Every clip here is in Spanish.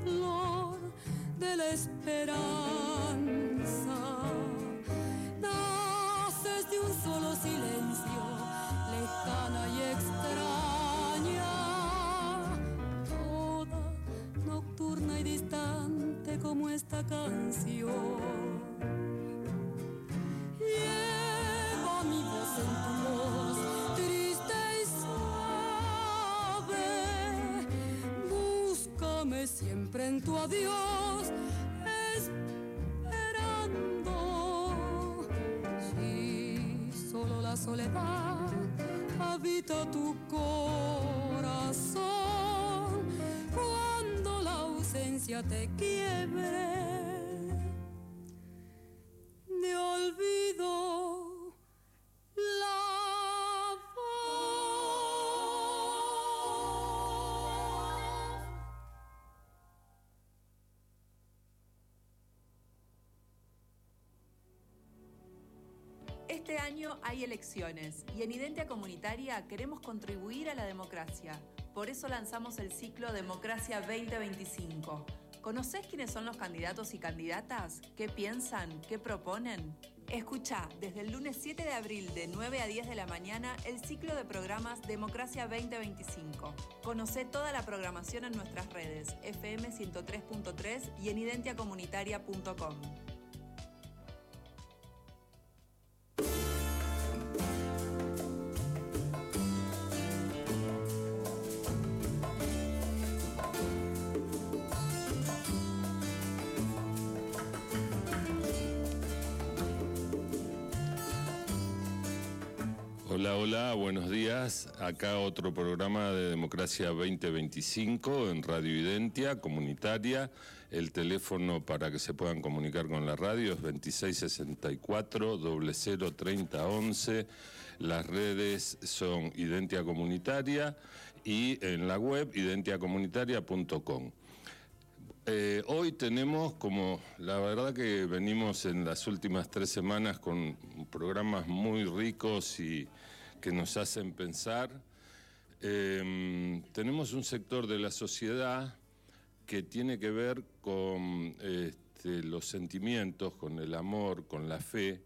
flor de la esperanza. Naces de un solo silencio, lejana y extraña, toda nocturna y distante como esta canción. Lleva mi voz en tu voz, triste y suave. Búscame siempre en tu adiós, esperando. Si solo la soledad habita tu corazón, cuando la ausencia te quiebre de olvido la voz. Este año hay elecciones y en Identia Comunitaria queremos contribuir a la democracia. Por eso lanzamos el ciclo Democracia 2025. ¿Conocés quiénes son los candidatos y candidatas? ¿Qué piensan? ¿Qué proponen? Escuchá desde el lunes 7 de abril de 9 a 10 de la mañana el ciclo de programas Democracia 2025. Conocé toda la programación en nuestras redes, FM 103.3 y en identiacomunitaria.com. Hola, hola, buenos días. Acá otro programa de Democracia 2025 en Radio Identia Comunitaria. El teléfono para que se puedan comunicar con la radio es 2664-003011. Las redes son Identia Comunitaria y en la web identiacomunitaria.com. Hoy tenemos, como la verdad que venimos en las últimas 3 semanas con programas muy ricos y que nos hacen pensar, tenemos un sector de la sociedad que tiene que ver con los sentimientos, con el amor, con la fe,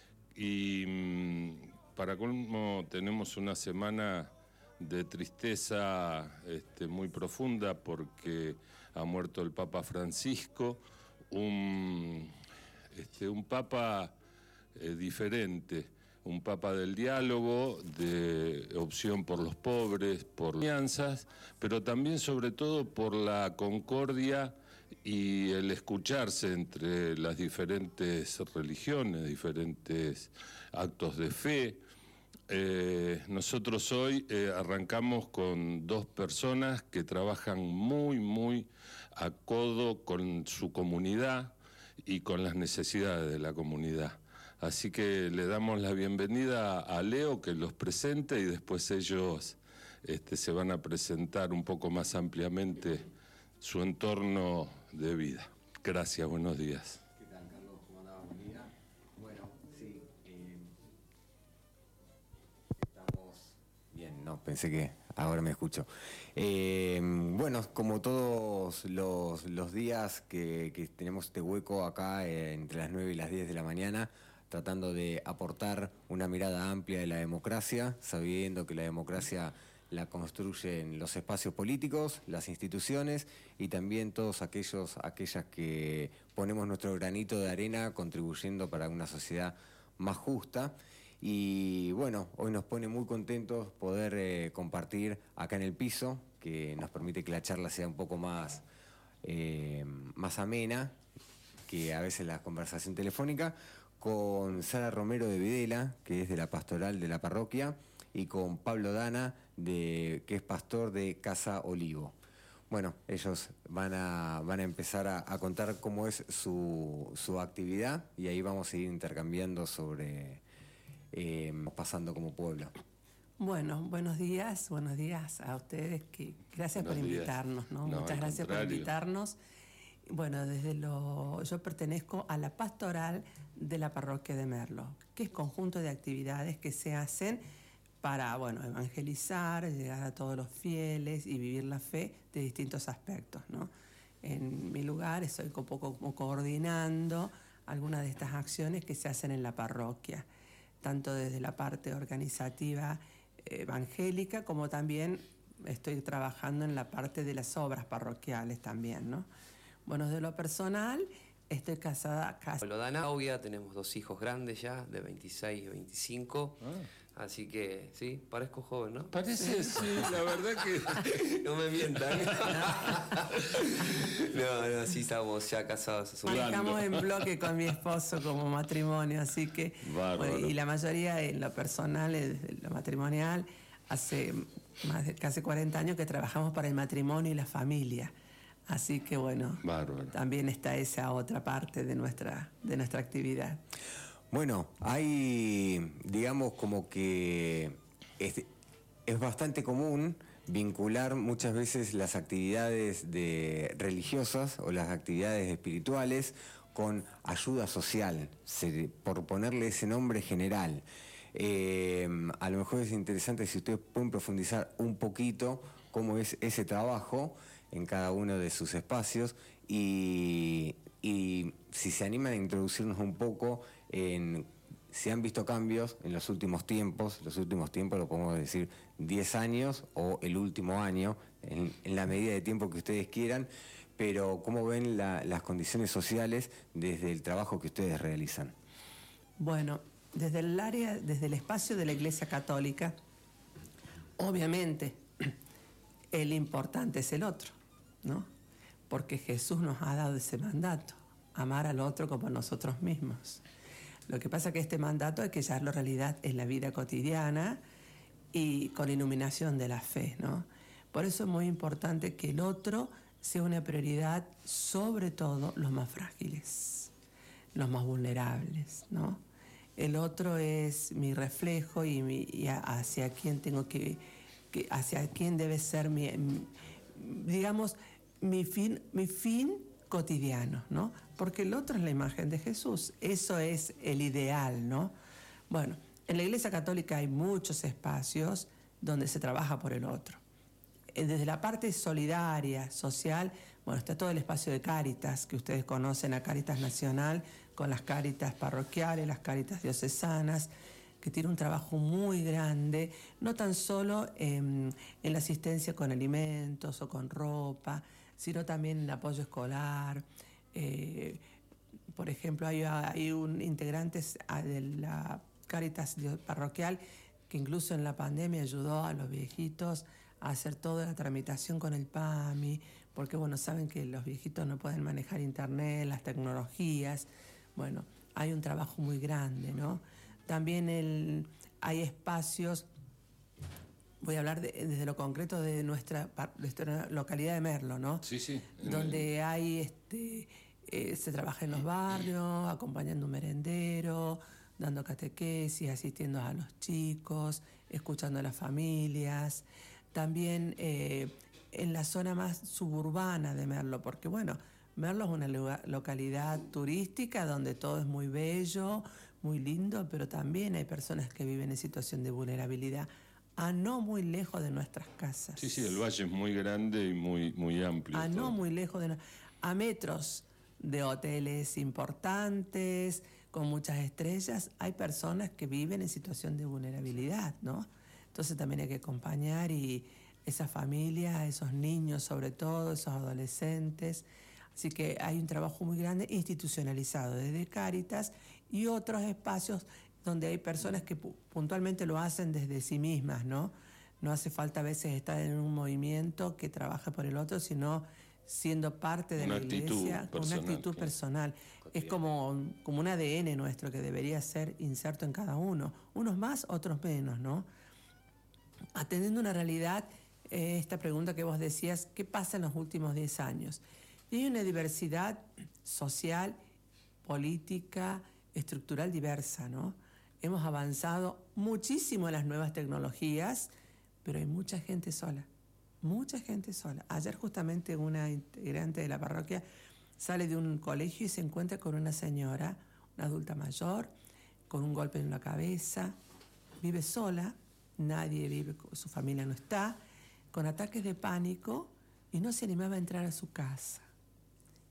y para colmo tenemos una semana de tristeza muy profunda porque ha muerto el Papa Francisco, un Papa diferente, un Papa del diálogo, de opción por los pobres, por alianzas, pero también sobre todo por la concordia y el escucharse entre las diferentes religiones, diferentes actos de fe. Nosotros hoy arrancamos con 2 personas que trabajan muy a codo con su comunidad y con las necesidades de la comunidad. Así que le damos la bienvenida a Leo, que los presente, y después ellos se van a presentar un poco más ampliamente su entorno de vida. Gracias, buenos días. ¿Qué tal, Carlos? ¿Cómo andaba? Buen día. Bueno, sí, estamos bien, no, pensé que ahora me escucho. Bueno, como todos los días que tenemos este hueco acá entre las 9 y las 10 de la mañana, tratando de aportar una mirada amplia de la democracia, sabiendo que la democracia la construyen los espacios políticos, las instituciones y también todos aquellas que ponemos nuestro granito de arena contribuyendo para una sociedad más justa. Y bueno, hoy nos pone muy contentos poder compartir acá en el piso, que nos permite que la charla sea un poco más amena que a veces la conversación telefónica, con Sara Romero de Videla, que es de la pastoral de la parroquia, y con Pablo Dana, que es pastor de Casa Olivo. Bueno, ellos van a empezar a contar cómo es su actividad, y ahí vamos a ir intercambiando sobre pasando como pueblo. Bueno, buenos días a ustedes, que gracias por invitarnos, ¿no? Muchas gracias por invitarnos. Bueno, yo pertenezco a la pastoral de la parroquia de Merlo, que es conjunto de actividades que se hacen para, evangelizar, llegar a todos los fieles y vivir la fe de distintos aspectos, ¿no? en mi lugar, estoy un poco como coordinando algunas de estas acciones que se hacen en la parroquia, tanto desde la parte organizativa evangélica como también estoy trabajando en la parte de las obras parroquiales también, ¿no? Bueno, de lo personal, estoy casada casi. Lo da novia, tenemos 2 hijos grandes ya, de 26 y 25. Así que, sí, parezco joven, ¿no? Parece, sí, la verdad que... No me mientan. No, sí estamos ya casados. Manejamos en bloque con mi esposo como matrimonio, así que... Bueno, y la mayoría en lo personal, en lo matrimonial, hace más de casi 40 años que trabajamos para el matrimonio y la familia. Así que bueno, también está esa otra parte de nuestra actividad. Bueno, hay, digamos, como que es bastante común vincular muchas veces las actividades religiosas o las actividades espirituales con ayuda social, por ponerle ese nombre general. A lo mejor es interesante si ustedes pueden profundizar un poquito cómo es ese trabajo en cada uno de sus espacios y si se animan a introducirnos un poco en si han visto cambios en los últimos tiempos lo podemos decir 10 años o el último año, en la medida de tiempo que ustedes quieran, pero cómo ven las condiciones sociales desde el trabajo que ustedes realizan. Bueno, desde el espacio de la Iglesia Católica, obviamente el importante es el otro, ¿no? Porque Jesús nos ha dado ese mandato, amar al otro como a nosotros mismos. Lo que pasa es que este mandato hay que llevarlo a realidad en la vida cotidiana y con iluminación de la fe, ¿no? Por eso es muy importante que el otro sea una prioridad, sobre todo los más frágiles, los más vulnerables, ¿no? El otro es mi reflejo y hacia quién tengo hacia quién debe ser mi fin cotidiano, ¿no? Porque el otro es la imagen de Jesús, eso es el ideal, ¿no? Bueno, en la Iglesia Católica hay muchos espacios donde se trabaja por el otro. Desde la parte solidaria, social, bueno, está todo el espacio de Cáritas, que ustedes conocen, a Cáritas Nacional, con las Cáritas parroquiales, las Cáritas diocesanas, que tiene un trabajo muy grande, no tan solo en la asistencia con alimentos o con ropa, sino también en apoyo escolar. Por ejemplo, hay un integrante de la Cáritas parroquial que incluso en la pandemia ayudó a los viejitos a hacer toda la tramitación con el PAMI, porque bueno, saben que los viejitos no pueden manejar internet, las tecnologías. Bueno, hay un trabajo muy grande, ¿no? También hay espacios, voy a hablar desde lo concreto de nuestra localidad de Merlo, ¿no? Sí, sí. Donde hay, se trabaja en los barrios, acompañando un merendero, dando catequesis, asistiendo a los chicos, escuchando a las familias. También en la zona más suburbana de Merlo, porque bueno, Merlo es una localidad turística donde todo es muy bello, muy lindo, pero también hay personas que viven en situación de vulnerabilidad, no muy lejos de nuestras casas. Sí, sí, el valle es muy grande y muy amplio. No muy lejos a metros de hoteles importantes, con muchas estrellas, hay personas que viven en situación de vulnerabilidad, ¿no? Entonces también hay que acompañar y esas familias, esos niños sobre todo, esos adolescentes. Así que hay un trabajo muy grande institucionalizado desde Cáritas y otros espacios donde hay personas que puntualmente lo hacen desde sí mismas, ¿no? No hace falta a veces estar en un movimiento que trabaje por el otro, sino siendo parte de la iglesia, con una actitud personal. Es como un ADN nuestro que debería ser inserto en cada uno, unos más, otros menos, ¿no? Atendiendo una realidad, esta pregunta que vos decías, ¿qué pasa en los últimos 10 años? Y hay una diversidad social, política, estructural diversa, ¿no? Hemos avanzado muchísimo en las nuevas tecnologías, pero hay mucha gente sola. Mucha gente sola. Ayer justamente una integrante de la parroquia sale de un colegio y se encuentra con una señora, una adulta mayor, con un golpe en la cabeza, vive sola, nadie vive, su familia no está, con ataques de pánico y no se animaba a entrar a su casa.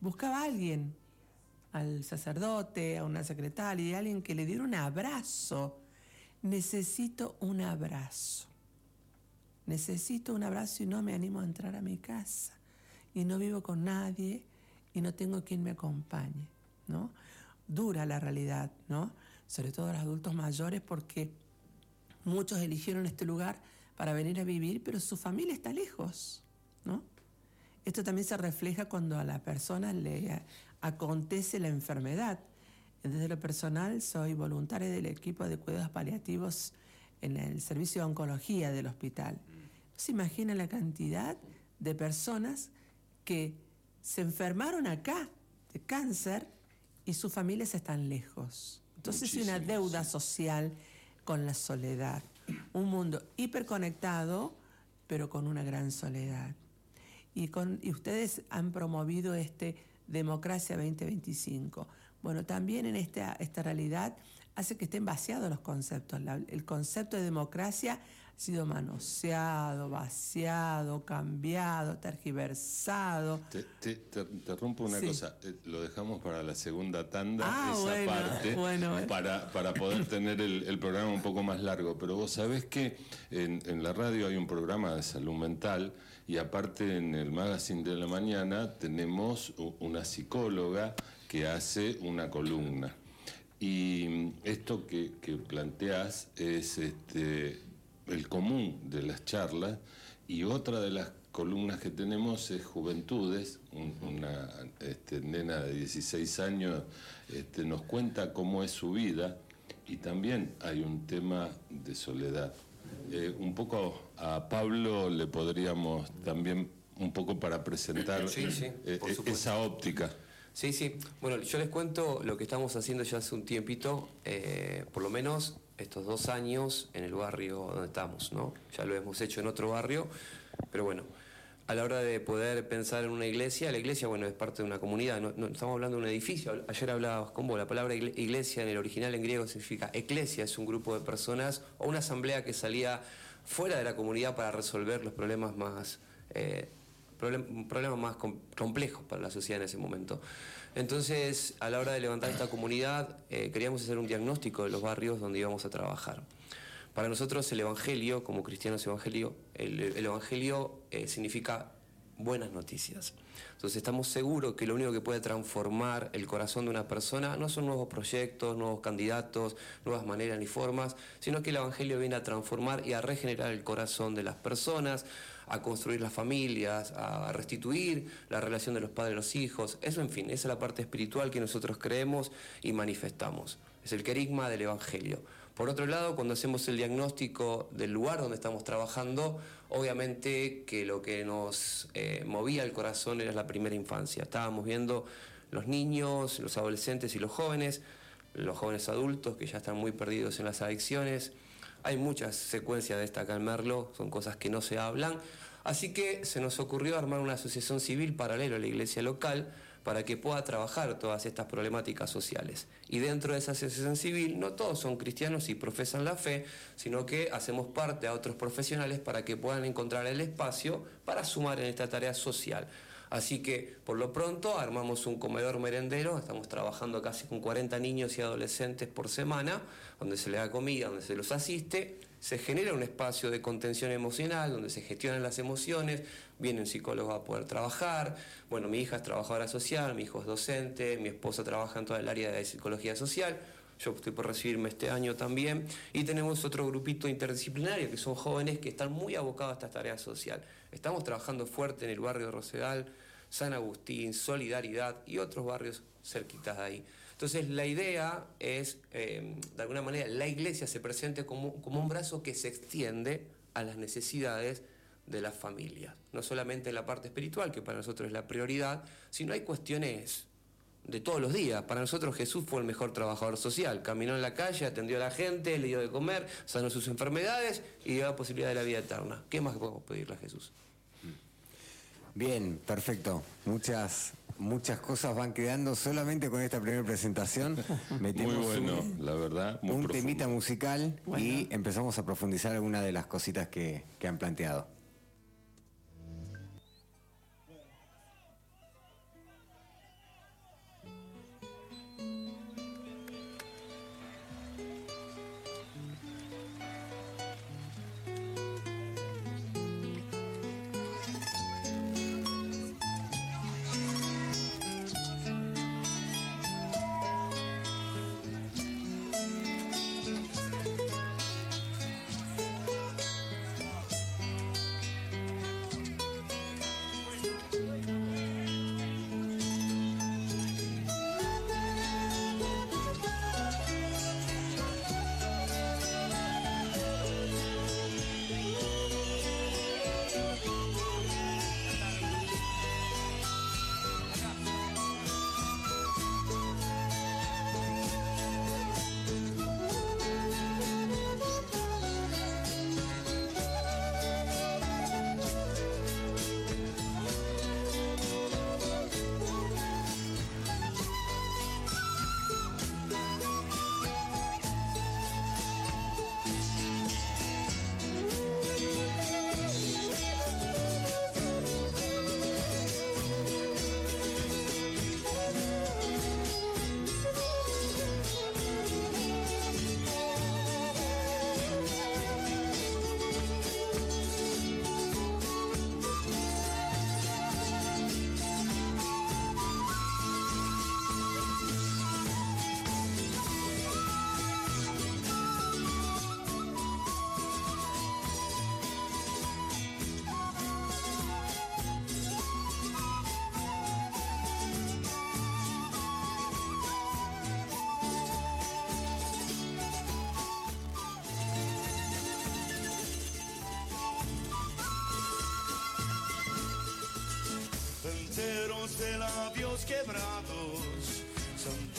buscaba a alguien, al sacerdote, a una secretaria, a alguien que le diera un abrazo. Necesito un abrazo. Necesito un abrazo y no me animo a entrar a mi casa. Y no vivo con nadie y no tengo quien me acompañe, ¿no? Dura la realidad, ¿no? Sobre todo los adultos mayores, porque muchos eligieron este lugar para venir a vivir, pero su familia está lejos, ¿no? Esto también se refleja cuando a la persona le acontece la enfermedad. Desde lo personal, soy voluntaria del equipo de cuidados paliativos en el servicio de oncología del hospital. ¿Se imagina la cantidad de personas que se enfermaron acá de cáncer y sus familias están lejos? Entonces hay una deuda social con la soledad. Un mundo hiperconectado, pero con una gran soledad. Y ustedes han promovido Democracia 2025. Bueno, también en esta realidad hace que estén vaciados los conceptos. El concepto de democracia ha sido manoseado, vaciado, cambiado, tergiversado. Te rompo una cosa, lo dejamos para la segunda tanda, para poder tener el programa un poco más largo. Pero vos sabés que en la radio hay un programa de salud mental y aparte en el Magazine de la Mañana tenemos una psicóloga que hace una columna. Y esto que planteás es el común de las charlas, y otra de las columnas que tenemos es Juventudes, una nena de 16 años nos cuenta cómo es su vida, y también hay un tema de soledad. Un poco a Pablo le podríamos también, un poco para presentar esa óptica. Sí. Bueno, yo les cuento lo que estamos haciendo ya hace un tiempito, por lo menos estos 2 años en el barrio donde estamos, ¿no? Ya lo hemos hecho en otro barrio, pero bueno, a la hora de poder pensar en una iglesia, la iglesia, bueno, es parte de una comunidad, no estamos hablando de un edificio. Ayer hablabas con vos, la palabra iglesia en el original en griego significa eclesia, es un grupo de personas o una asamblea que salía fuera de la comunidad para resolver los problemas más complejos para la sociedad en ese momento. Entonces, a la hora de levantar esta comunidad, queríamos hacer un diagnóstico de los barrios donde íbamos a trabajar. Para nosotros el Evangelio, como cristianos Evangelio, el Evangelio significa buenas noticias. Entonces estamos seguros que lo único que puede transformar el corazón de una persona no son nuevos proyectos, nuevos candidatos, nuevas maneras ni formas, sino que el Evangelio viene a transformar y a regenerar el corazón de las personas, a construir las familias, a restituir la relación de los padres y los hijos. Eso, en fin, esa es la parte espiritual que nosotros creemos y manifestamos. Es el querigma del Evangelio. Por otro lado, cuando hacemos el diagnóstico del lugar donde estamos trabajando, obviamente que lo que nos movía el corazón era la primera infancia. Estábamos viendo los niños, los adolescentes y los jóvenes adultos que ya están muy perdidos en las adicciones. Hay muchas secuencias de esta acá en Merlo, son cosas que no se hablan. Así que se nos ocurrió armar una asociación civil paralela a la iglesia local para que pueda trabajar todas estas problemáticas sociales. Y dentro de esa asociación civil, no todos son cristianos y profesan la fe, sino que hacemos parte a otros profesionales para que puedan encontrar el espacio para sumar en esta tarea social. Así que, por lo pronto, armamos un comedor merendero, estamos trabajando casi con 40 niños y adolescentes por semana, donde se les da comida, donde se los asiste, se genera un espacio de contención emocional, donde se gestionan las emociones, viene un psicólogo a poder trabajar. Bueno, mi hija es trabajadora social, mi hijo es docente, mi esposa trabaja en toda el área de psicología social, yo estoy por recibirme este año también, y tenemos otro grupito interdisciplinario que son jóvenes que están muy abocados a esta tarea social. Estamos trabajando fuerte en el barrio de Rosedal, San Agustín, Solidaridad y otros barrios cerquitas de ahí. Entonces la idea es, de alguna manera, la iglesia se presente como un brazo que se extiende a las necesidades de las familias. No solamente en la parte espiritual, que para nosotros es la prioridad, sino hay cuestiones de todos los días. Para nosotros Jesús fue el mejor trabajador social. Caminó en la calle, atendió a la gente, le dio de comer, sanó sus enfermedades y dio la posibilidad de la vida eterna. ¿Qué más podemos pedirle a Jesús? Bien, perfecto. Muchas cosas van quedando solamente con esta primera presentación. Metemos muy bueno, la verdad. Muy un profundo. temita musical y empezamos a profundizar algunas de las cositas que han planteado.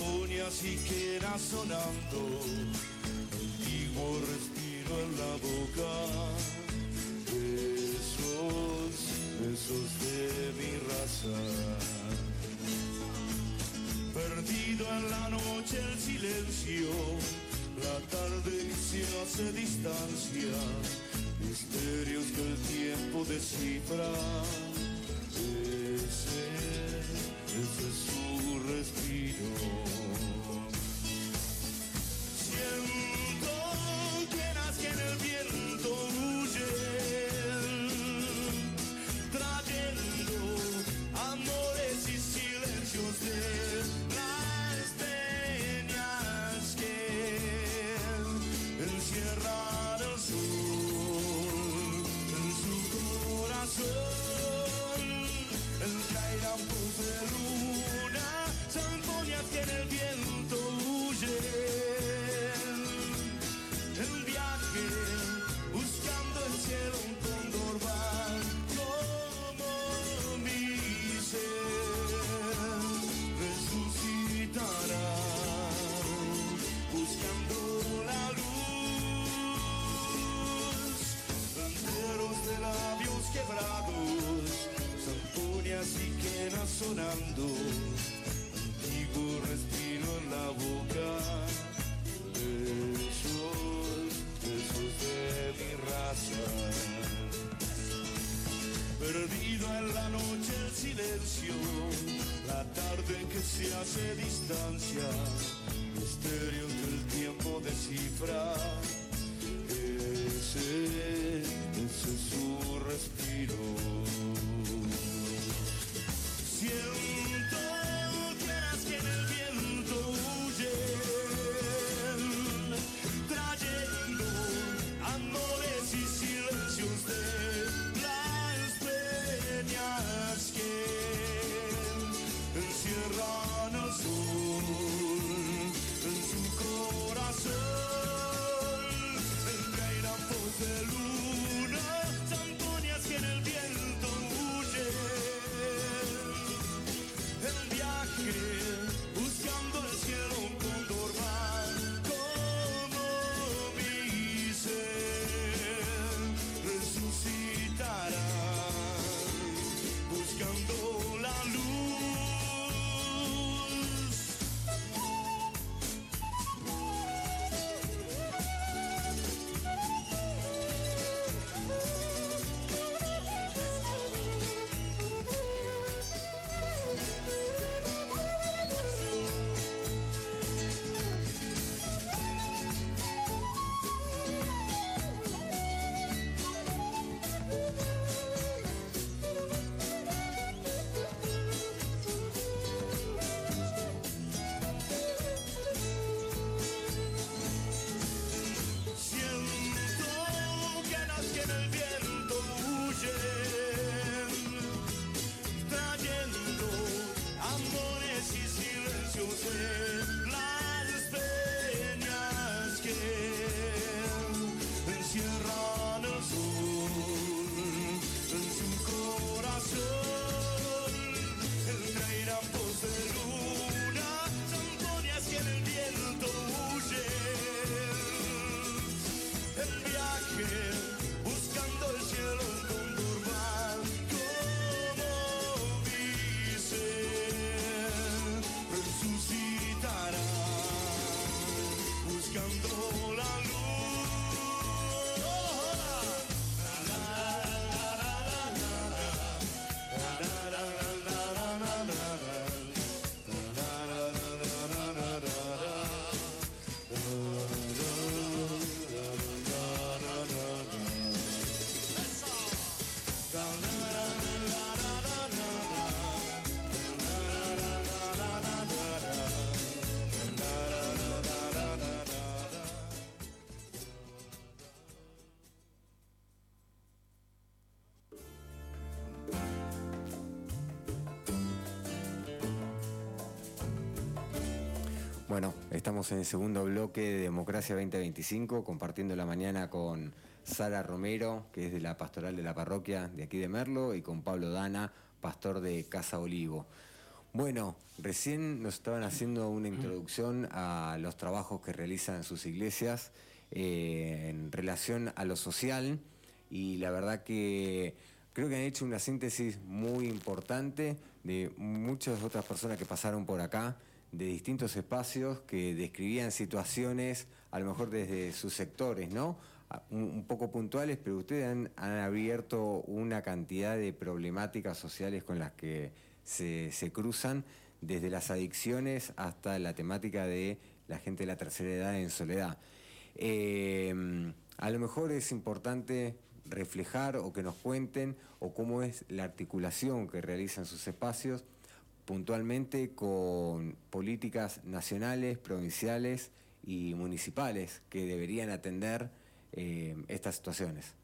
Sanfonia si queda sonando, antiguo respiro en la boca, besos de mi raza. Perdido en la noche el silencio, la tarde se hace distancia, misterios que el tiempo descifra. Ese es su respiro. Siento penas que en el viento huyen, trayendo amores y silencios de las peñas que encierran el sol en su corazón. El cairampos de luna, sanfonias que en el viento huyen. El viaje buscando el cielo, un cóndor va como mi ser resucitará, buscando la luz. Banderos de labios quebrados, sanfonias y quenas sonando, antiguo respiro en la boca, besos de mi raza. Perdido en la noche el silencio, la tarde que se hace distancia, misterio que el tiempo descifra. Ese es su respiro. Siento penas que en el viento huyen, trayendo amores y silencios de las peñas que encierran el sol en su corazón. El cairampos de luna, sanfonias que en el viento huyen. El viaje buscando el cielo, un cóndor va como mi ser resucitará, buscando la luz. Bueno, estamos en el segundo bloque de Democracia 2025, compartiendo la mañana con Sara Romero, que es de la pastoral de la parroquia de aquí de Merlo, y con Pablo Dana, pastor de Casa Olivo. Bueno, recién nos estaban haciendo una introducción a los trabajos que realizan sus iglesias en relación a lo social, y la verdad que creo que han hecho una síntesis muy importante de muchas otras personas que pasaron por acá, de distintos espacios que describían situaciones, a lo mejor desde sus sectores, ¿no? Un poco puntuales, pero ustedes han abierto una cantidad de problemáticas sociales con las que se cruzan, desde las adicciones hasta la temática de la gente de la tercera edad en soledad. A lo mejor es importante reflejar o que nos cuenten o cómo es la articulación que realizan sus espacios puntualmente con políticas nacionales, provinciales y municipales que deberían atender estas situaciones.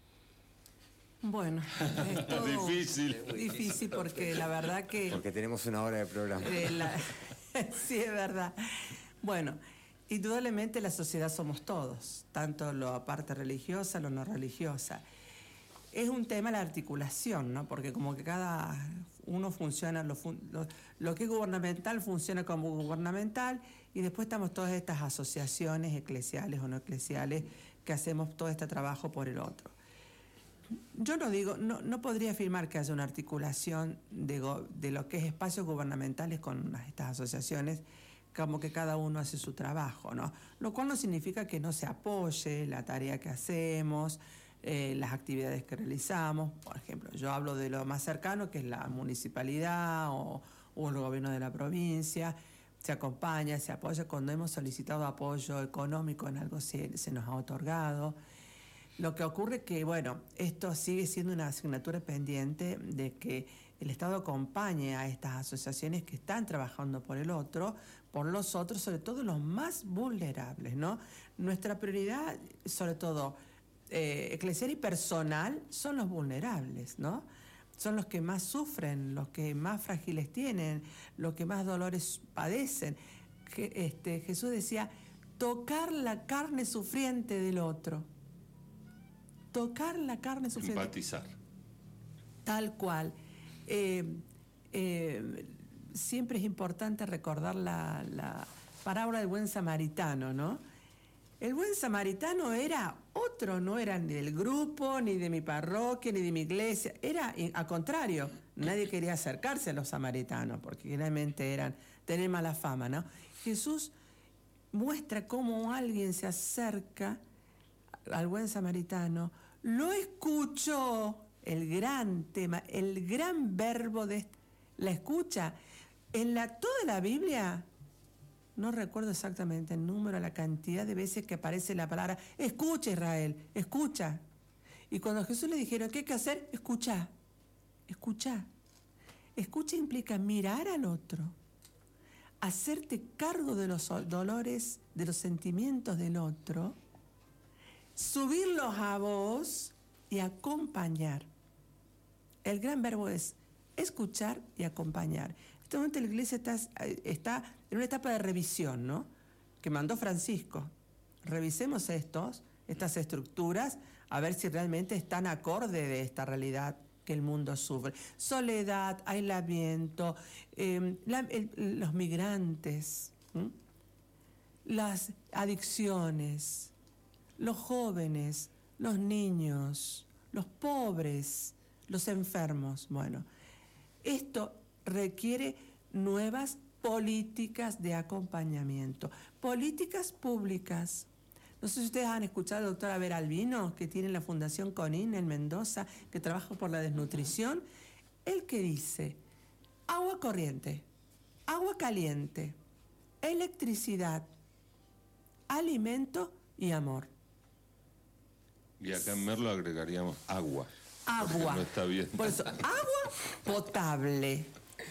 Bueno, es todo difícil porque la verdad que... Porque tenemos una hora de programa. Sí, es verdad. Bueno, indudablemente la sociedad somos todos, tanto la parte religiosa, lo no religiosa. Es un tema la articulación, ¿no? Porque como que cada uno funciona, lo que es gubernamental funciona como gubernamental, y después estamos todas estas asociaciones eclesiales o no eclesiales que hacemos todo este trabajo por el otro. Yo no podría afirmar que haya una articulación de lo que es espacios gubernamentales con estas asociaciones, como que cada uno hace su trabajo, ¿no? Lo cual no significa que no se apoye la tarea que hacemos, las actividades que realizamos. Por ejemplo, yo hablo de lo más cercano, que es la municipalidad o el gobierno de la provincia. Se acompaña, se apoya. Cuando hemos solicitado apoyo económico en algo se nos ha otorgado. Lo que ocurre es que, bueno, esto sigue siendo una asignatura pendiente de que el Estado acompañe a estas asociaciones que están trabajando por el otro, por los otros, sobre todo los más vulnerables, ¿no? Nuestra prioridad, sobre todo eclesial y personal, son los vulnerables, ¿no? Son los que más sufren, los que más frágiles tienen, los que más dolores padecen. Jesús decía, tocar la carne sufriente del otro. Tocar la carne sufriente. Empatizar. Tal cual. Siempre es importante recordar la parábola del buen samaritano, ¿no? El buen samaritano era otro, no era ni del grupo, ni de mi parroquia, ni de mi iglesia. Era, al contrario, nadie quería acercarse a los samaritanos, porque generalmente tenían mala fama, ¿no? Jesús muestra cómo alguien se acerca al buen samaritano, lo escuchó, el gran tema, el gran verbo de la escucha. En toda la Biblia, no recuerdo exactamente el número, la cantidad de veces que aparece la palabra, escucha Israel, escucha. Y cuando a Jesús le dijeron, ¿qué hay que hacer? Escucha, escucha. Escucha implica mirar al otro, hacerte cargo de los dolores, de los sentimientos del otro, subirlos a vos y acompañar. El gran verbo es escuchar y acompañar. En este momento la iglesia está en una etapa de revisión, ¿no? Que mandó Francisco. Revisemos estas estructuras, a ver si realmente están acorde de esta realidad que el mundo sufre. Soledad, aislamiento, los migrantes, las adicciones, los jóvenes, los niños, los pobres, los enfermos. Bueno, esto requiere nuevas políticas de acompañamiento, políticas públicas. No sé si ustedes han escuchado a la doctora Vera Albino, que tiene la Fundación CONIN en Mendoza, que trabaja por la desnutrición. Él que dice, agua corriente, agua caliente, electricidad, alimento y amor. Y acá en Merlo agregaríamos agua. Agua. No está bien. Por eso, agua potable,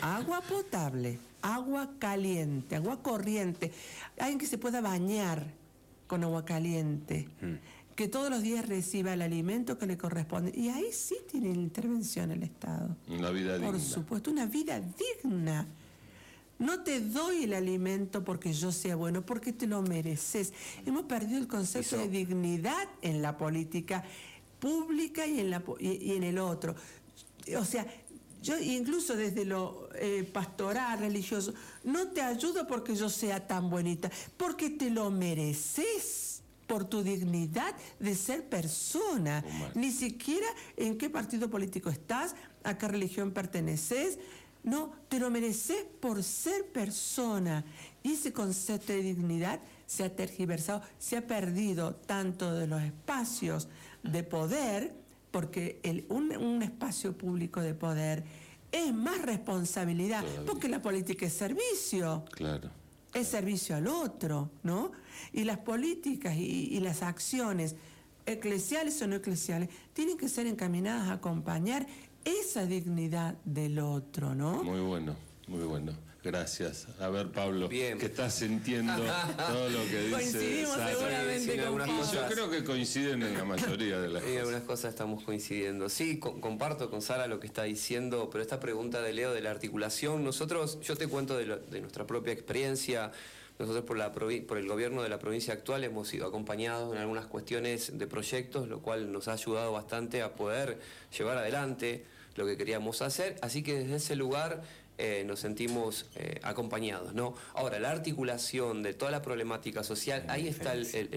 agua caliente, agua corriente. Alguien que se pueda bañar con agua caliente, que todos los días reciba el alimento que le corresponde. Y ahí sí tiene intervención el Estado. Una vida digna. Por supuesto, una vida digna. No te doy el alimento porque yo sea bueno, porque te lo mereces. Hemos perdido el concepto de dignidad en la política pública y en el otro. O sea, Yo incluso desde lo pastoral, religioso, no te ayudo porque yo sea tan bonita, porque te lo mereces por tu dignidad de ser persona. Ni siquiera en qué partido político estás, a qué religión perteneces. No, te lo mereces por ser persona. Y ese concepto de dignidad se ha tergiversado, se ha perdido tanto de los espacios de poder, porque un espacio público de poder es más responsabilidad, porque la política es servicio. Claro. Es servicio al otro, ¿no? Y las políticas y las acciones, eclesiales o no eclesiales, tienen que ser encaminadas a acompañar esa dignidad del otro, ¿no? Muy bueno, muy bueno. Gracias. A ver, Pablo, Bien. que estás sintiendo todo lo que dice. Coincidimos Sara. seguramente con algunas Pablo. Yo creo que coinciden en la mayoría de las En cosas. algunas cosas estamos coincidiendo. Sí, comparto con Sara lo que está diciendo, pero esta pregunta de Leo de la articulación, yo te cuento de nuestra propia experiencia. Nosotros por el gobierno de la provincia actual hemos sido acompañados en algunas cuestiones de proyectos, lo cual nos ha ayudado bastante a poder llevar adelante lo que queríamos hacer. Así que desde ese lugar nos sentimos acompañados, ¿no? Ahora, la articulación de toda la problemática social, ahí está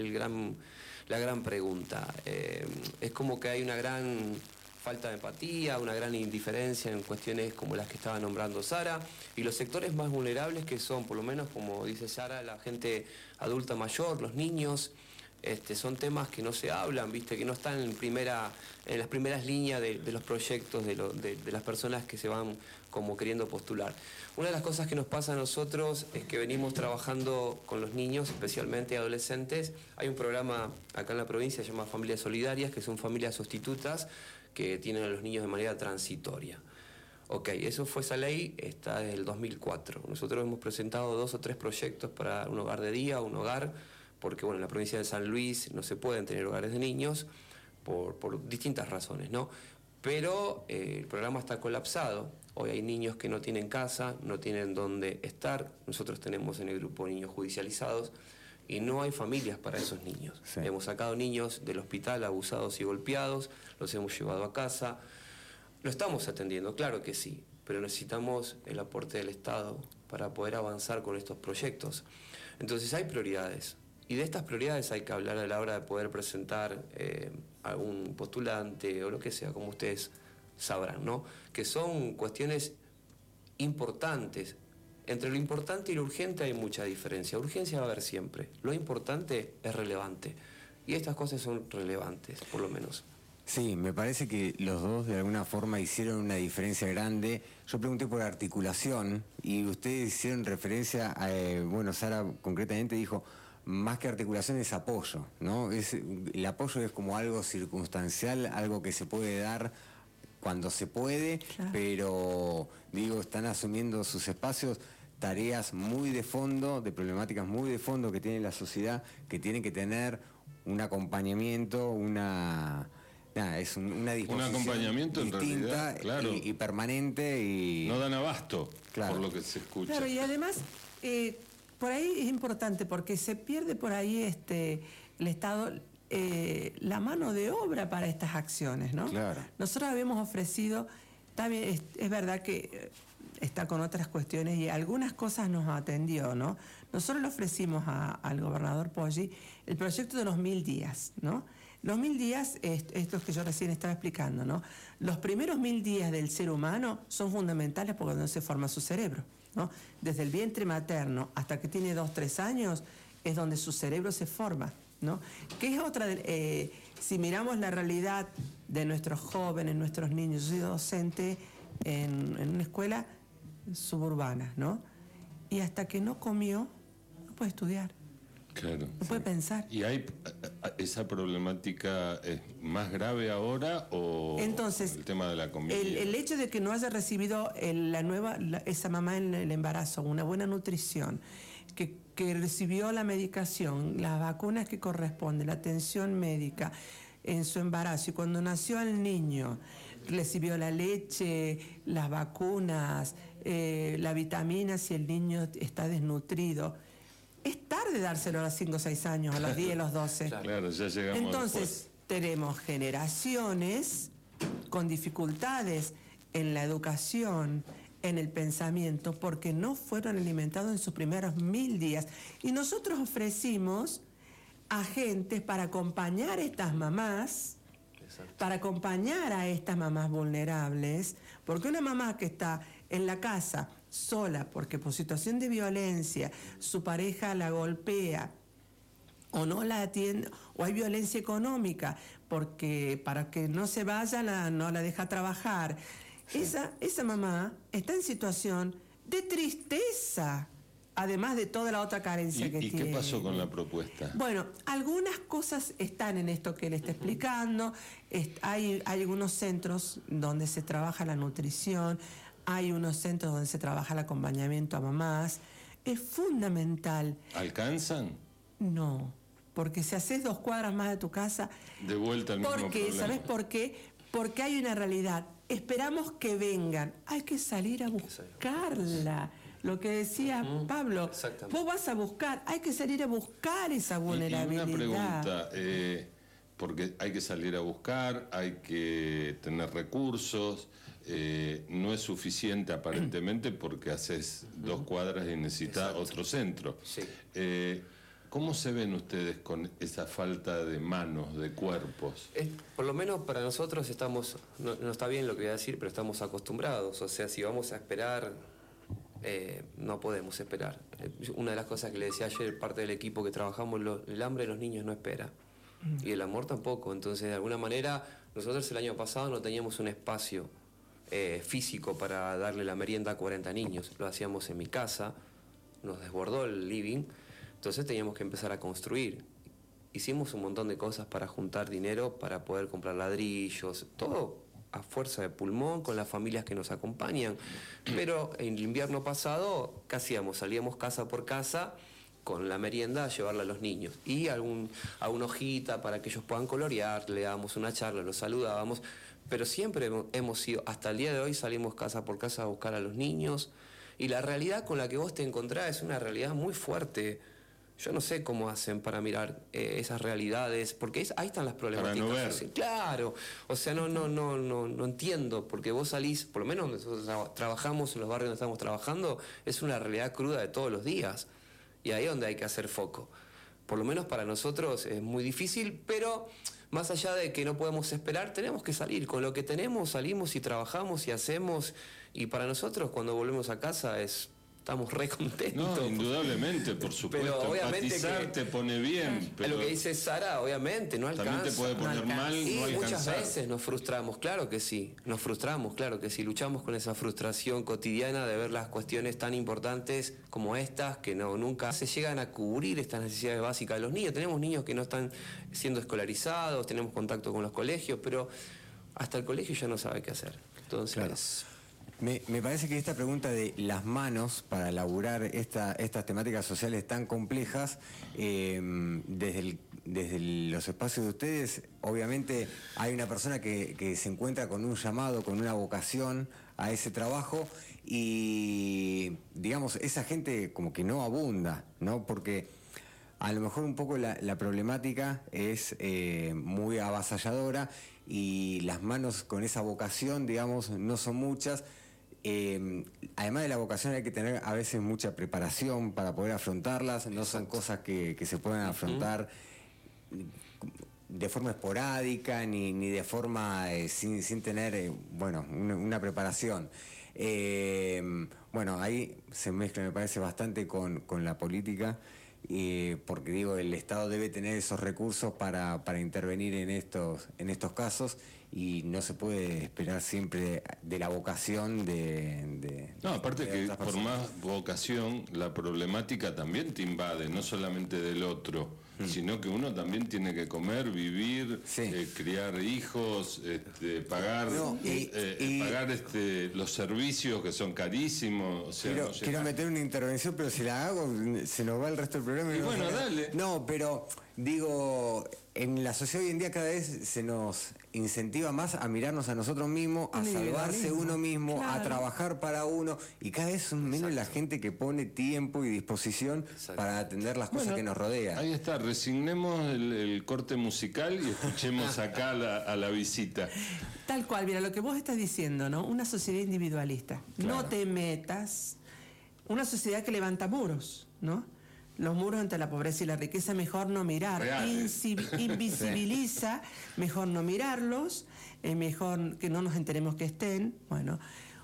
la gran pregunta. Es como que hay una gran falta de empatía, una gran indiferencia en cuestiones como las que estaba nombrando Sara, y los sectores más vulnerables que son, por lo menos como dice Sara, la gente adulta mayor, los niños, son temas que no se hablan, ¿viste? Que no están en las primeras líneas de los proyectos de las personas que se van como queriendo postular. Una de las cosas que nos pasa a nosotros es que venimos trabajando con los niños, especialmente adolescentes. Hay un programa acá en la provincia que se llama Familias Solidarias, que son familias sustitutas que tienen a los niños de manera transitoria. Ok, esa ley está desde el 2004. Nosotros hemos presentado 2 o 3 proyectos para un hogar de día, un hogar, porque bueno, en la provincia de San Luis no se pueden tener hogares de niños por distintas razones, ¿no? Pero el programa está colapsado. Hoy hay niños que no tienen casa, no tienen dónde estar. Nosotros tenemos en el grupo niños judicializados y no hay familias para esos niños. Sí. Hemos sacado niños del hospital abusados y golpeados, los hemos llevado a casa. Lo estamos atendiendo, claro que sí, pero necesitamos el aporte del Estado para poder avanzar con estos proyectos. Entonces hay prioridades. Y de estas prioridades hay que hablar a la hora de poder presentar a un postulante o lo que sea, como ustedes sabrán, ¿no? Que son cuestiones importantes. Entre lo importante y lo urgente hay mucha diferencia. Urgencia va a haber siempre. Lo importante es relevante. Y estas cosas son relevantes, por lo menos. Sí, me parece que los dos de alguna forma hicieron una diferencia grande. Yo pregunté por articulación y ustedes hicieron referencia a, Sara concretamente dijo, más que articulación es apoyo, ¿no? El apoyo es como algo circunstancial, algo que se puede dar cuando se puede, claro. Pero, están asumiendo sus espacios, tareas muy de fondo, de problemáticas muy de fondo que tiene la sociedad, que tienen que tener un acompañamiento, una disposición un acompañamiento distinta, en realidad, claro. y permanente. Y no dan abasto, claro. Por lo que se escucha. Claro, y además, por ahí es importante, porque se pierde por ahí el Estado, la mano de obra para estas acciones, ¿no? Claro. Nosotros habíamos ofrecido, también es verdad que está con otras cuestiones y algunas cosas nos atendió, ¿no? Nosotros le ofrecimos al gobernador Poggi el proyecto de los 1000 días, ¿no? Los 1000 días, estos que yo recién estaba explicando, ¿no? Los primeros 1000 días del ser humano son fundamentales porque no se forma su cerebro, ¿no? Desde el vientre materno hasta que tiene 2 o 3 años es donde su cerebro se forma, ¿no? Que es otra, si miramos la realidad de nuestros jóvenes, nuestros niños, yo soy docente en una escuela suburbana, ¿no? Y hasta que no comió, no puede estudiar. Claro. No puede pensar. ¿Y esa problemática es más grave ahora o entonces, el tema de la comida? El hecho de que no haya recibido esa mamá en el embarazo una buena nutrición, que recibió la medicación, las vacunas que corresponden, la atención médica en su embarazo, y cuando nació el niño recibió la leche, las vacunas, la vitamina si el niño está desnutrido. Es tarde dárselo a los 5 o 6 años, a los 10, a los 12. Claro, ya llegamos. Entonces, después. tenemos generaciones con dificultades en la educación, en el pensamiento, porque no fueron alimentados en sus primeros 1000 días. Y nosotros ofrecimos agentes para acompañar a estas mamás, para acompañar a estas mamás vulnerables, porque una mamá que está en la casa sola, porque por situación de violencia su pareja la golpea, o no la atiende, o hay violencia económica, porque para que no se vaya no la deja trabajar. Esa mamá está en situación de tristeza, además de toda la otra carencia que tiene. ¿Y qué pasó con la propuesta? Bueno, algunas cosas están en esto que él está explicando. Hay algunos centros donde se trabaja la nutrición, hay unos centros donde se trabaja el acompañamiento a mamás. Es fundamental. ¿Alcanzan? No, porque si haces 2 cuadras más de tu casa... De vuelta al mismo problema. ¿Sabes por qué? Porque hay una realidad. Esperamos que vengan. Hay que salir a buscarla. Lo que decía Pablo. Vos vas a buscar. Hay que salir a buscar esa vulnerabilidad. Y una pregunta, porque hay que salir a buscar, hay que tener recursos. No es suficiente aparentemente porque haces 2 cuadras y necesitas otro centro. Sí. ¿Cómo se ven ustedes con esa falta de manos, de cuerpos? Por lo menos para nosotros estamos, no está bien lo que voy a decir, pero estamos acostumbrados. O sea, si vamos a esperar, no podemos esperar. Una de las cosas que le decía ayer parte del equipo que trabajamos, el hambre de los niños no espera. Y el amor tampoco. Entonces, de alguna manera, nosotros el año pasado no teníamos un espacio físico para darle la merienda a 40 niños. Lo hacíamos en mi casa, nos desbordó el living. Entonces teníamos que empezar a construir. Hicimos un montón de cosas para juntar dinero, para poder comprar ladrillos, todo a fuerza de pulmón con las familias que nos acompañan. Pero en el invierno pasado, ¿qué hacíamos? Salíamos casa por casa con la merienda a llevarla a los niños. Y a una hojita para que ellos puedan colorear, le dábamos una charla, los saludábamos. Pero siempre hemos sido, hasta el día de hoy salimos casa por casa a buscar a los niños. Y la realidad con la que vos te encontrás es una realidad muy fuerte. Yo no sé cómo hacen para mirar esas realidades, porque ahí están las problemáticas. Para no ver. Claro, o sea, no entiendo, porque vos salís, por lo menos nosotros trabajamos en los barrios donde estamos trabajando, es una realidad cruda de todos los días, y ahí es donde hay que hacer foco. Por lo menos para nosotros es muy difícil, pero más allá de que no podemos esperar, tenemos que salir. Con lo que tenemos salimos y trabajamos y hacemos, y para nosotros cuando volvemos a casa estamos re contentos. No, indudablemente, por supuesto. Pero obviamente empatizar te pone bien. Pero lo que dice Sara, obviamente, no alcanza. También te puede poner mal, y no alcanzar. Muchas veces nos frustramos, claro que sí. Nos frustramos, claro que sí. Luchamos con esa frustración cotidiana de ver las cuestiones tan importantes como estas, que nunca se llegan a cubrir estas necesidades básicas de los niños. Tenemos niños que no están siendo escolarizados, tenemos contacto con los colegios, pero hasta el colegio ya no sabe qué hacer. Entonces... Claro. Me parece que esta pregunta de las manos para elaborar estas temáticas sociales tan complejas, desde los espacios de ustedes, obviamente hay una persona que se encuentra con un llamado, con una vocación a ese trabajo y, digamos, esa gente como que no abunda, ¿no? Porque a lo mejor un poco la problemática es muy avasalladora y las manos con esa vocación, digamos, no son muchas. Además de la vocación hay que tener a veces mucha preparación para poder afrontarlas, no son cosas que se pueden afrontar de forma esporádica ni de forma sin tener una preparación. Ahí se mezcla, me parece, bastante con la política, porque digo, el Estado debe tener esos recursos para intervenir en estos casos. Y no se puede esperar siempre de la vocación No, aparte que por más vocación, la problemática también te invade, no solamente del otro, sino que uno también tiene que comer, vivir, criar hijos, pagar los servicios que son carísimos. O sea, quiero meter una intervención, pero si la hago, se nos va el resto del programa. Y bueno, dale. No, pero digo, en la sociedad hoy en día cada vez se nos incentiva más a mirarnos a nosotros mismos, a salvarse uno mismo, claro, a trabajar para uno, y cada vez son menos la gente que pone tiempo y disposición para atender las cosas que nos rodean. Ahí está, resignemos el corte musical y escuchemos acá a la visita. Tal cual, mira, lo que vos estás diciendo, ¿no? Una sociedad individualista. Claro. No te metas. Una sociedad que levanta muros, ¿no? Los muros entre la pobreza y la riqueza, mejor no mirar. Invisibiliza, mejor no mirarlos, mejor que no nos enteremos que estén. Bueno,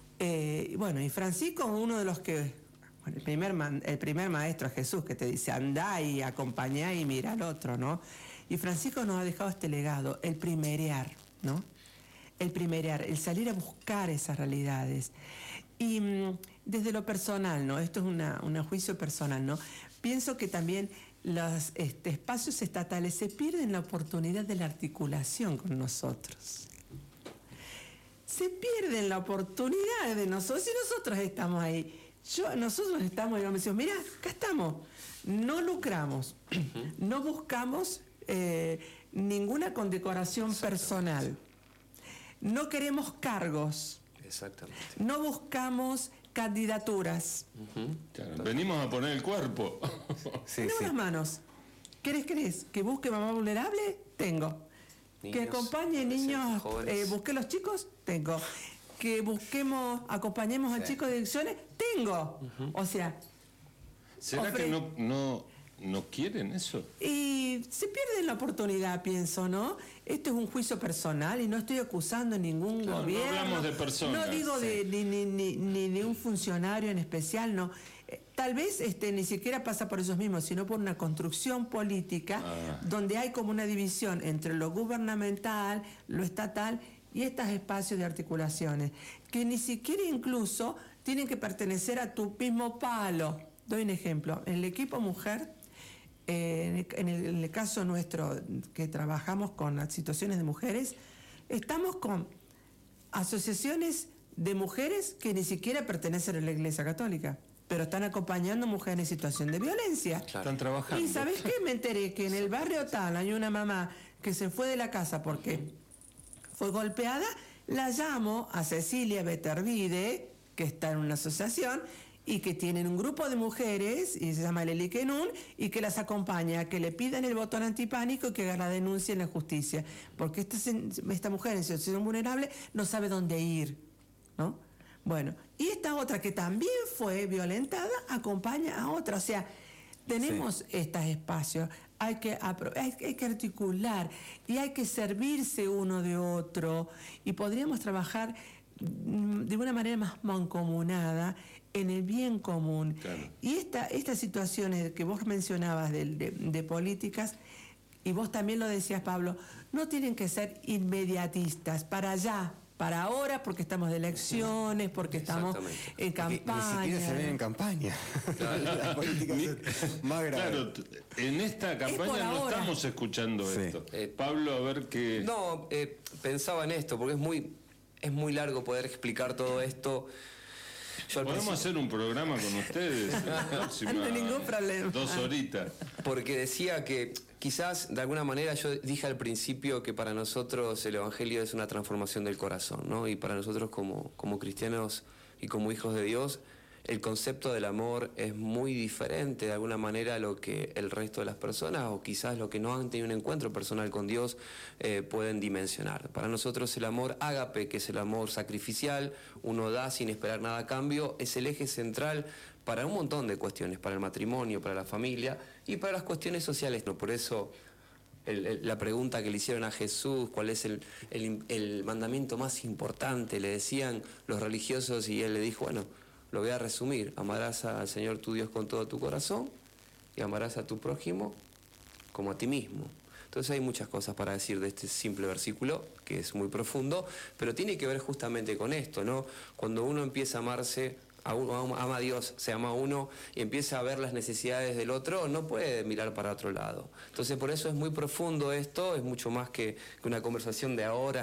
y Francisco, uno de los que, bueno, el primer maestro, Jesús, que te dice, andá y acompañá y mira al otro, ¿no? Y Francisco nos ha dejado este legado, el primerear, ¿no? El primerear, el salir a buscar esas realidades. Y desde lo personal, ¿no? Esto es un juicio personal, ¿no? Pienso que también los espacios estatales se pierden la oportunidad de la articulación con nosotros. Se pierden la oportunidad de nosotros. Si nosotros estamos ahí, nosotros estamos, digamos, decimos, mira, acá estamos. No lucramos, no buscamos ninguna condecoración personal. No queremos cargos. Exactamente. No buscamos candidaturas. Claro, venimos a poner el cuerpo. Tenemos las manos. ¿Querés que busque mamá vulnerable? Tengo. Niños, que acompañe niños, busque los chicos? Tengo. Que acompañemos a chicos de adicciones? Tengo. O sea... ¿Será que no quieren eso? Y se pierde la oportunidad, pienso, ¿no? Esto es un juicio personal y no estoy acusando a ningún gobierno. No hablamos de personas. No digo ni de un funcionario en especial, no. Tal vez ni siquiera pasa por ellos mismos, sino por una construcción política donde hay como una división entre lo gubernamental, lo estatal y estos espacios de articulaciones, que ni siquiera incluso tienen que pertenecer a tu mismo palo. Doy un ejemplo. En el equipo mujer, en el caso nuestro, que trabajamos con las situaciones de mujeres, estamos con asociaciones de mujeres que ni siquiera pertenecen a la Iglesia Católica, pero están acompañando mujeres en situación de violencia. Claro. Están trabajando. Y ¿sabés qué? Me enteré que en el barrio tal hay una mamá que se fue de la casa porque fue golpeada. La llamo a Cecilia Betervide, que está en una asociación, y que tienen un grupo de mujeres, y se llama Leli Kenun, y que las acompaña, que le pidan el botón antipánico y que haga la denuncia en la justicia. Porque esta mujer en situación vulnerable no sabe dónde ir, ¿no? Bueno, y esta otra que también fue violentada, acompaña a otra. O sea, tenemos estos espacios, hay que articular y hay que servirse uno de otro. Y podríamos trabajar de una manera más mancomunada en el bien común. Claro. Y estas situaciones que vos mencionabas de políticas, y vos también lo decías, Pablo, no tienen que ser inmediatistas, para allá, para ahora, porque estamos de elecciones, porque estamos en campaña. Ni siquiera se ven en campaña. Claro. Las políticas más graves. Claro, en esta campaña no estamos escuchando esto. Pablo, a ver qué... No, pensaba en esto, porque es muy largo poder explicar todo esto. Podemos hacer un programa con ustedes la próxima, no hay ningún problema. 2 horitas. Porque decía que quizás de alguna manera, yo dije al principio que para nosotros el Evangelio es una transformación del corazón, ¿no? Y para nosotros como cristianos y como hijos de Dios, el concepto del amor es muy diferente de alguna manera a lo que el resto de las personas, o quizás lo que no han tenido un encuentro personal con Dios, pueden dimensionar. Para nosotros el amor ágape, que es el amor sacrificial, uno da sin esperar nada a cambio, es el eje central para un montón de cuestiones, para el matrimonio, para la familia y para las cuestiones sociales. No, por eso la pregunta que le hicieron a Jesús, ¿cuál es el mandamiento más importante? Le decían los religiosos y él le dijo, bueno, lo voy a resumir: amarás al Señor tu Dios con todo tu corazón y amarás a tu prójimo como a ti mismo. Entonces hay muchas cosas para decir de este simple versículo, que es muy profundo, pero tiene que ver justamente con esto, ¿no? Cuando uno empieza a amarse, ama a Dios, se ama a uno y empieza a ver las necesidades del otro, no puede mirar para otro lado. Entonces por eso es muy profundo esto, es mucho más que una conversación de ahora,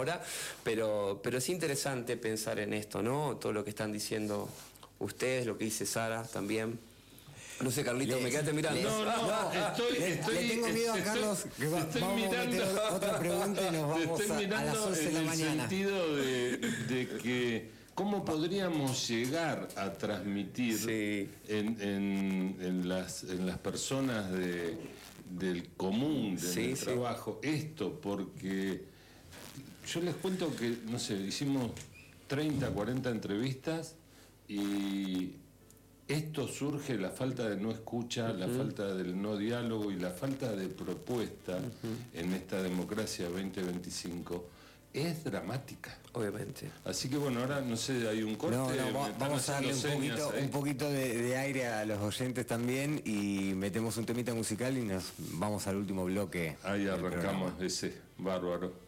pero es interesante pensar en esto, ¿no? Todo lo que están diciendo ustedes, lo que dice Sara también. No sé, Carlito, me quedaste mirando. No, le tengo miedo a Carlos, que vamos a meter otra pregunta y nos vamos a las 11 de la mañana. En el sentido de que cómo podríamos llegar a transmitir en las personas del común, del trabajo, esto, porque yo les cuento que, no sé, hicimos 30, 40 entrevistas y esto surge, la falta de no escucha, la falta del no diálogo y la falta de propuesta en esta democracia 2025 es dramática. Obviamente. Así que bueno, ahora no sé, hay un corte. Vamos a darle un poquito de aire a los oyentes también y metemos un temita musical y nos vamos al último bloque. Ahí arrancamos ese bárbaro.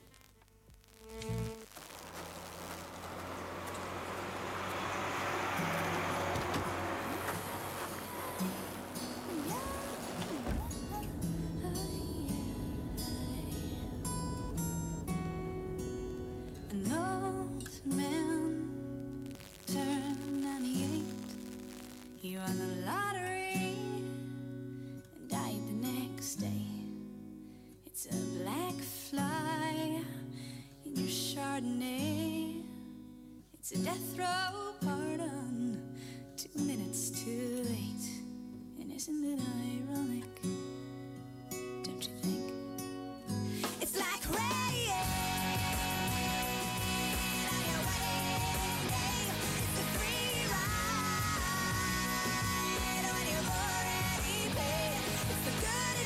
You won the lottery and died the next day. It's a black fly in your Chardonnay. It's a death row pardon, 2 minutes too late. And isn't it ironic? Don't you think? It's like rain on your wedding day. It's a free ride when you've already paid. It's the good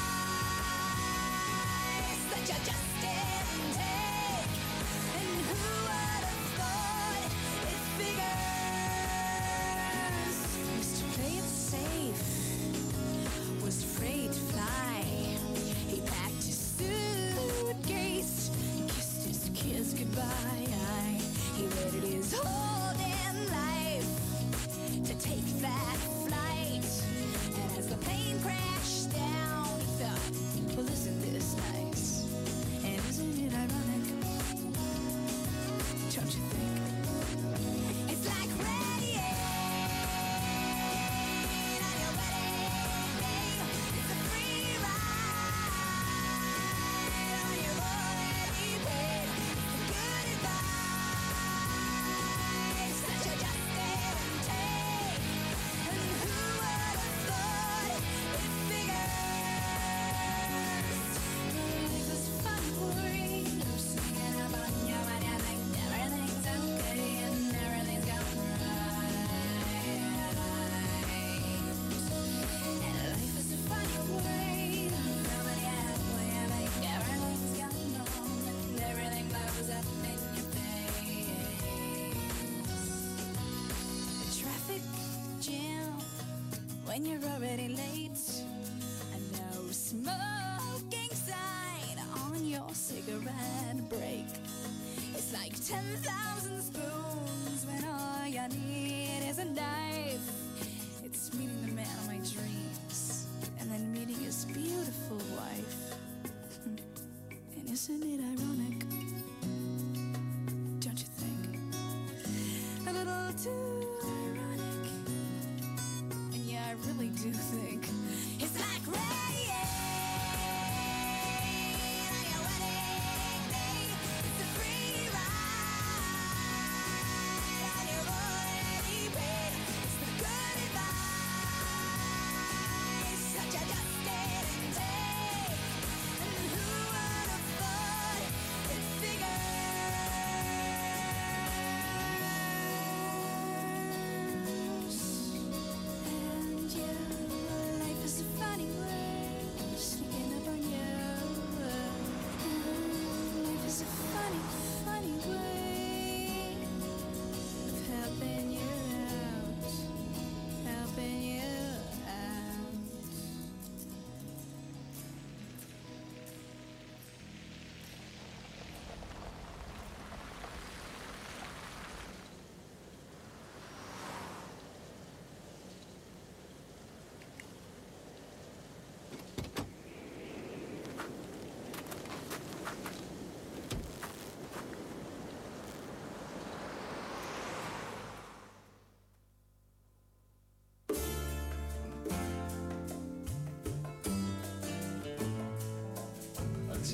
advice that you just didn't take. And who would have thought it figures? Used to play it safe, was afraid to fly. He packed his suitcase, kissed his kids goodbye. He waited his whole damn life to take that flight. And as the plane crashed down, he thought, well, isn't this nice? And isn't it ironic? Don't you think? It's like rain on your wedding day. It's a free ride when you've already paid. It's the good advice that you just didn't take. And who would have thought it figures? Life is fun for you, singing about you when you think everything's okay and everything's going right. And life is a funny way, nobody halfway, I think everything's going wrong and everything blows up in your face. The traffic jam when you're already late. A no smoking sign on your cigarette break. It's like 10,000 spoons when all you need is a knife. It's meeting the man of my dreams and then meeting his beautiful wife. And isn't it ironic? Don't you think? A little too ironic. And yeah, I really do think it's like rain on your wedding day. It's a free ride and you've already paid. It's the good advice that you just didn't take. And who would have thought it figures?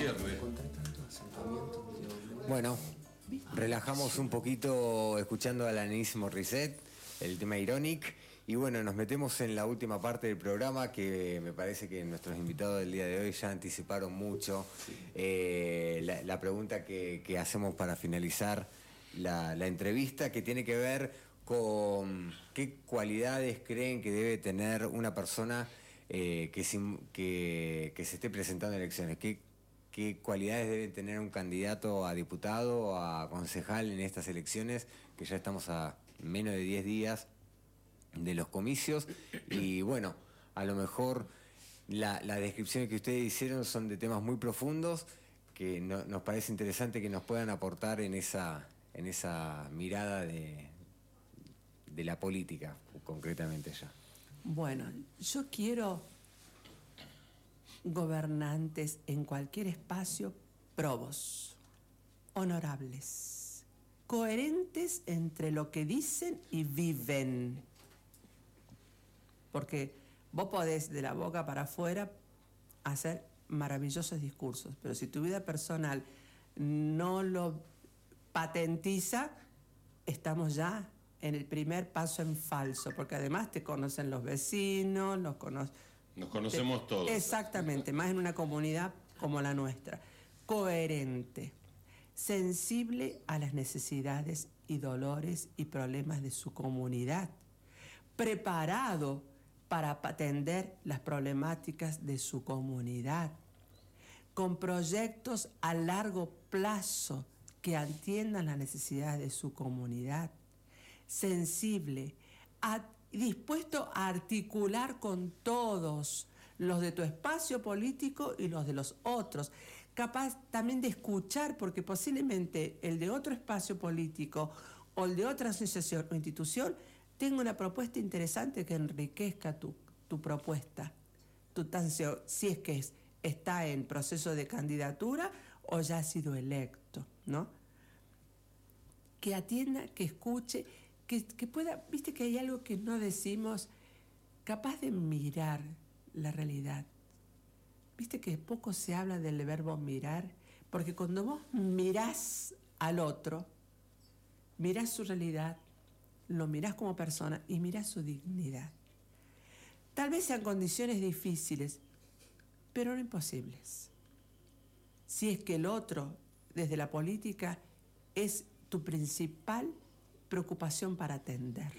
cierre. Bueno, relajamos un poquito escuchando a Alanis Morissette, el tema Ironic. Y bueno, nos metemos en la última parte del programa, que me parece que nuestros invitados del día de hoy ya anticiparon mucho. La pregunta que hacemos para finalizar la entrevista, que tiene que ver con qué cualidades creen que debe tener una persona que se esté presentando en elecciones. ¿Qué cualidades debe tener un candidato a diputado o a concejal en estas elecciones, que ya estamos a menos de 10 días de los comicios? Y bueno, a lo mejor las descripciones que ustedes hicieron son de temas muy profundos que nos parece interesante que nos puedan aportar en esa mirada de la política, concretamente ya. Bueno, yo quiero gobernantes en cualquier espacio probos, honorables, coherentes entre lo que dicen y viven. Porque vos podés de la boca para afuera hacer maravillosos discursos, pero si tu vida personal no lo patentiza, estamos ya en el primer paso en falso, porque además te conocen los vecinos, nos conocemos todos. Exactamente, más en una comunidad como la nuestra. Coherente, sensible a las necesidades y dolores y problemas de su comunidad, preparado para atender las problemáticas de su comunidad, con proyectos a largo plazo que atiendan las necesidades de su comunidad, sensible, dispuesto a articular con todos, los de tu espacio político y los de los otros, capaz también de escuchar, porque posiblemente el de otro espacio político o el de otra asociación o institución tenga una propuesta interesante que enriquezca tu propuesta, si es que está en proceso de candidatura o ya ha sido electo, ¿no? Que atienda, que escuche, que pueda, viste que hay algo que no decimos, capaz de mirar la realidad. Viste que poco se habla del verbo mirar, porque cuando vos mirás al otro, mirás su realidad, lo mirás como persona y mirás su dignidad. Tal vez sean condiciones difíciles, pero no imposibles. Si es que el otro, desde la política, es tu principal preocupación para atender.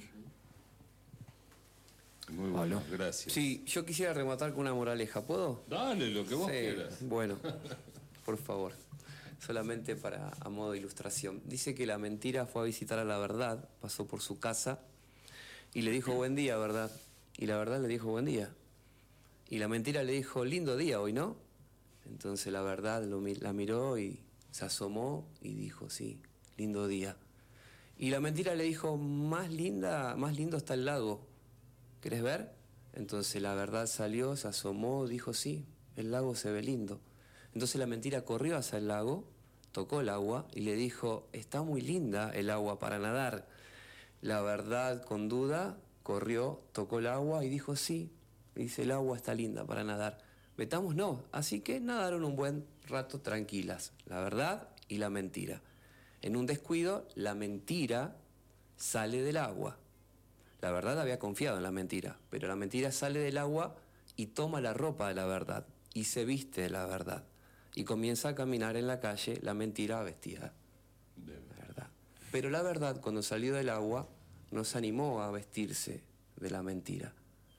Muy bueno, gracias. Sí, yo quisiera rematar con una moraleja, ¿puedo? Dale, lo que vos quieras. Bueno, por favor, solamente a modo de ilustración. Dice que la mentira fue a visitar a la verdad, pasó por su casa y le dijo buen día, ¿verdad? Y la verdad le dijo buen día. Y la mentira le dijo lindo día hoy, ¿no? Entonces la verdad la miró y se asomó y dijo sí, lindo día. Y la mentira le dijo, más lindo está el lago. ¿Querés ver? Entonces la verdad salió, se asomó, dijo, sí, el lago se ve lindo. Entonces la mentira corrió hacia el lago, tocó el agua y le dijo, está muy linda el agua para nadar. La verdad, con duda, corrió, tocó el agua y dijo, sí, dice, el agua está linda para nadar. Metamos no. Así que nadaron un buen rato tranquilas, la verdad y la mentira. En un descuido, la mentira sale del agua. La verdad había confiado en la mentira, pero la mentira sale del agua y toma la ropa de la verdad y se viste de la verdad. Y comienza a caminar en la calle la mentira vestida de verdad. Pero la verdad, cuando salió del agua, no se animó a vestirse de la mentira.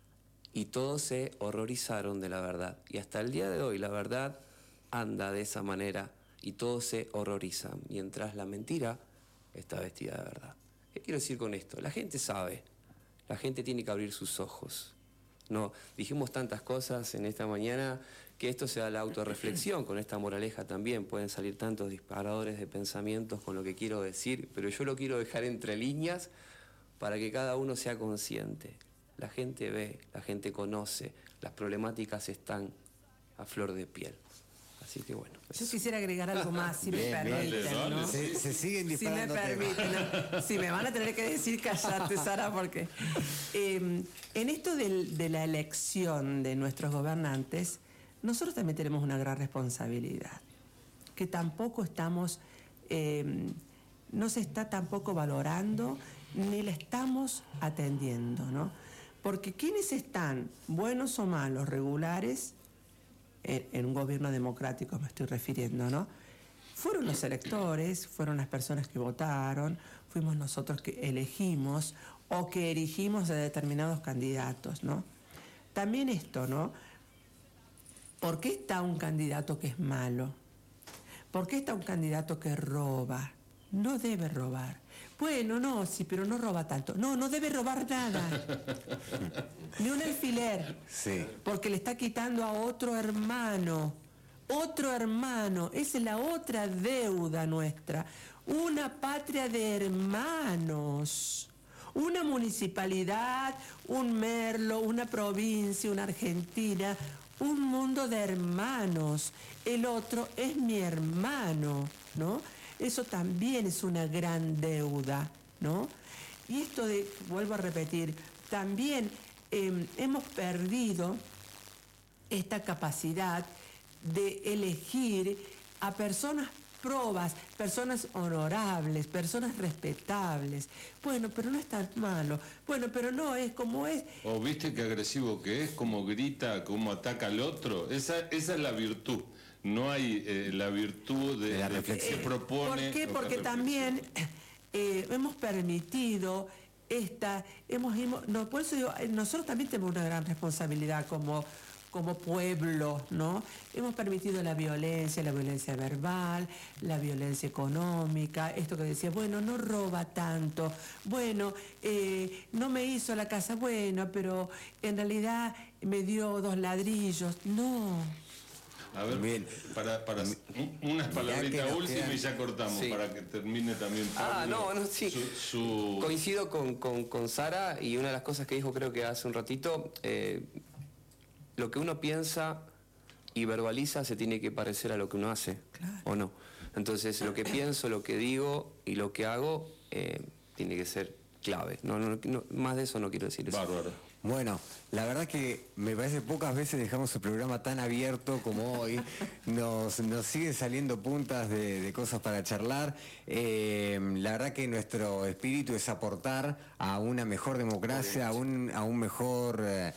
Y todos se horrorizaron de la verdad. Y hasta el día de hoy la verdad anda de esa manera y todos se horrorizan, mientras la mentira está vestida de verdad. ¿Qué quiero decir con esto? La gente sabe, la gente tiene que abrir sus ojos. No, dijimos tantas cosas en esta mañana que esto sea la autorreflexión, con esta moraleja también pueden salir tantos disparadores de pensamientos con lo que quiero decir, pero yo lo quiero dejar entre líneas para que cada uno sea consciente. La gente ve, la gente conoce, las problemáticas están a flor de piel. Así que bueno. Yo quisiera agregar algo más, si me permiten, dale. ¿no? Se siguen disparando. Si me permiten, ¿no? Si me van a tener que decir callate, Sara, porque en esto de la elección de nuestros gobernantes, nosotros también tenemos una gran responsabilidad. que tampoco estamos, no se está tampoco valorando ni la estamos atendiendo, ¿no? Porque ¿quiénes están, buenos o malos, regulares, en un gobierno democrático me estoy refiriendo, ¿no? Fueron los electores, fueron las personas que votaron, fuimos nosotros que elegimos o que erigimos a determinados candidatos, ¿no? También esto, ¿no? ¿Por qué está un candidato que es malo? ¿Por qué está un candidato que roba? No debe robar. Bueno, no, sí, pero no roba tanto. No, no debe robar nada. Ni un alfiler. Sí. Porque le está quitando a otro hermano. Otro hermano. Esa es la otra deuda nuestra. Una patria de hermanos. Una municipalidad, un Merlo, una provincia, una Argentina, un mundo de hermanos. El otro es mi hermano, ¿no? Eso también es una gran deuda, ¿no? Y esto de, vuelvo a repetir, también hemos perdido esta capacidad de elegir a personas probas, personas honorables, personas respetables. Bueno, pero no es tan malo. Bueno, pero no es como es. O viste qué agresivo que es, cómo grita, cómo ataca al otro. Esa es la virtud. No hay la virtud de la reflexión que propone. ¿Por qué? Porque también hemos permitido por eso digo, nosotros también tenemos una gran responsabilidad como pueblo, ¿no? Hemos permitido la violencia verbal, la violencia económica, esto que decía, bueno, no roba tanto, bueno, no me hizo la casa, bueno, pero en realidad me dio 2 ladrillos, no. A ver, bien. para unas palabritas últimas y ya cortamos, sí, para que termine también Pablo, sí. Coincido con Sara, y una de las cosas que dijo creo que hace un ratito, lo que uno piensa y verbaliza se tiene que parecer a lo que uno hace, claro, ¿o no? Entonces, lo que pienso, lo que digo y lo que hago tiene que ser clave. No, más de eso no quiero decir eso. Bárbaro. Bueno, la verdad que me parece pocas veces dejamos el programa tan abierto como hoy. Nos sigue saliendo puntas de cosas para charlar. La verdad que nuestro espíritu es aportar a una mejor democracia, a un mejor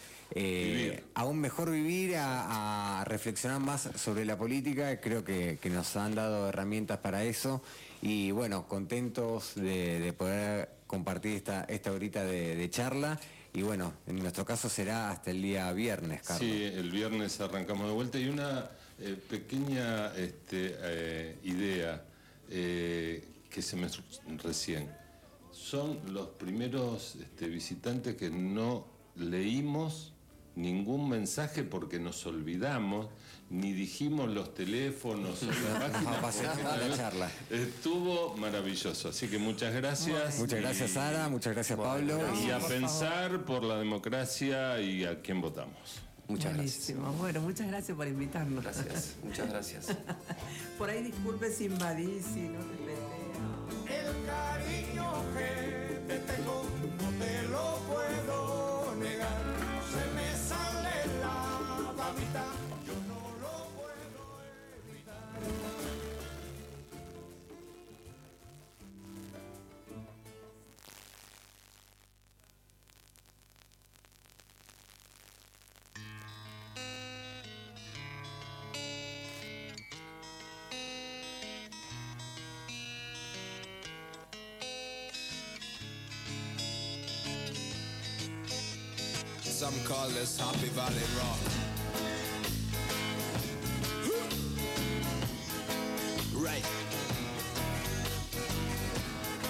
vivir, a reflexionar más sobre la política. Creo que nos han dado herramientas para eso. Y bueno, contentos de poder compartir esta horita de charla. Y bueno, en nuestro caso será hasta el día viernes, Carlos. Sí, el viernes arrancamos de vuelta. Y una pequeña idea que se me recién. Son los primeros visitantes que no leímos ningún mensaje porque nos olvidamos, ni dijimos los teléfonos o la página. La charla. Estuvo maravilloso, así que muchas gracias. Muchas gracias, Sara, muchas gracias, Pablo. Y a pensar por la democracia y a quién votamos. Muchas Buenísimo. gracias. Bueno, muchas gracias por invitarnos. Gracias, muchas gracias. Por ahí disculpe si invadí, si no te metí. El cariño que te tengo no te lo puedo negar. Se me sale la babita, yo no lo puedo evitar. Some call this Happy Valley Rock.